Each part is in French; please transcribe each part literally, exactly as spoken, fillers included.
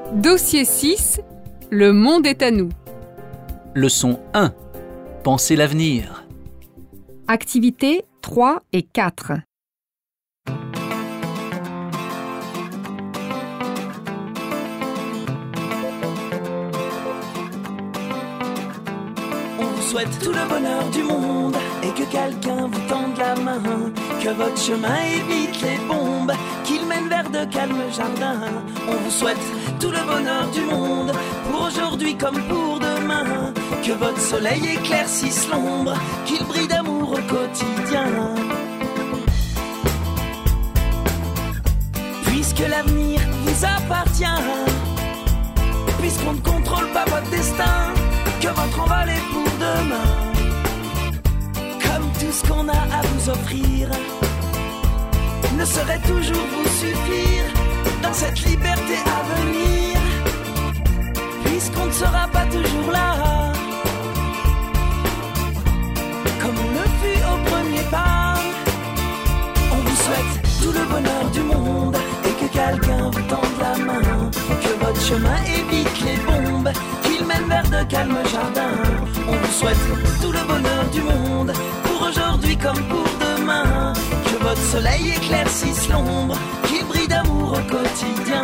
Dossier six, le monde est à nous. Leçon un. Pensez l'avenir. Activités trois et quatre. On vous souhaite tout le bonheur du monde et que quelqu'un vous tende la main, que votre chemin évite les bombes, qu'il mène vers de calmes jardins. On vous souhaite tout le bonheur du monde, pour aujourd'hui comme pour demain, que votre soleil éclaircisse l'ombre, qu'il brille d'amour au quotidien. Puisque l'avenir vous appartient, puisqu'on ne contrôle pas votre destin, que votre envol est pour demain. Comme tout ce qu'on a à vous offrir ne saurait toujours vous suffire dans cette liberté à venir, puisqu'on ne sera pas toujours là comme on le fut au premier pas. On vous souhaite tout le bonheur du monde et que quelqu'un vous tende la main, que votre chemin évite les bombes, qu'il mène vers de calmes jardins. On vous souhaite tout le bonheur du monde, pour aujourd'hui comme pour demain, que votre soleil éclaircisse l'ombre, qu'il brille d'amour au quotidien.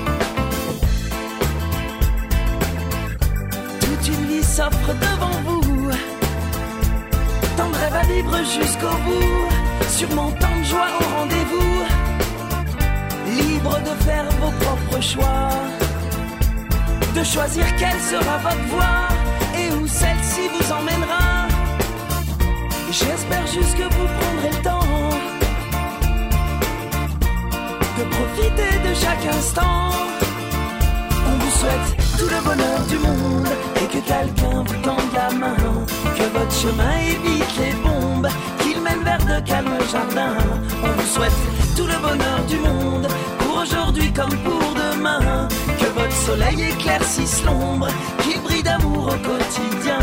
Toute une vie s'offre devant vous, tant de rêves à vivre jusqu'au bout, sûrement tant de joie au rendez-vous, libre de faire vos propres choix, de choisir quelle sera votre voie et où celle-ci vous emmènera. J'espère juste que vous prendrez le temps de profiter de chaque instant. On vous souhaite tout le bonheur du monde et que quelqu'un vous tende la main, que votre chemin évite les bombes, qu'il mène vers de calmes jardins. On vous souhaite tout le bonheur du monde, pour aujourd'hui comme pour demain, que votre soleil éclaircisse l'ombre, qu'il brille d'amour au quotidien.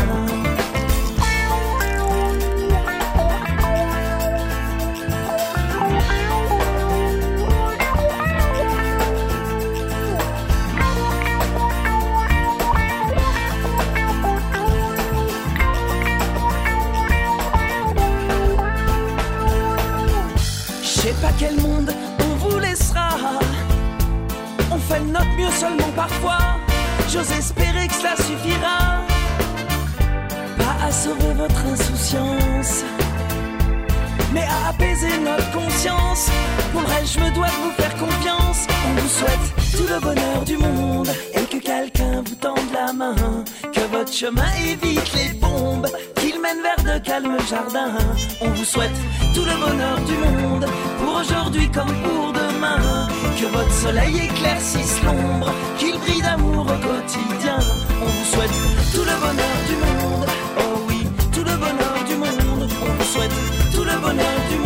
Je sais pas quel monde on vous laissera, on fait de notre mieux seulement parfois, j'ose espérer que cela suffira, pas à sauver votre insouciance, mais à apaiser notre conscience. Pour le reste, je me dois de vous faire confiance. On vous souhaite tout le bonheur du monde et que quelqu'un vous tende la main, que votre chemin évite les bombes, qu'il mène vers de calmes jardins. On vous souhaite tout le bonheur du monde, pour aujourd'hui comme pour demain, que votre soleil éclaircisse l'ombre, qu'il brille d'amour au quotidien. On vous souhaite tout le bonheur du monde, oh oui, tout le bonheur du monde. On vous souhaite tout le bonheur du monde.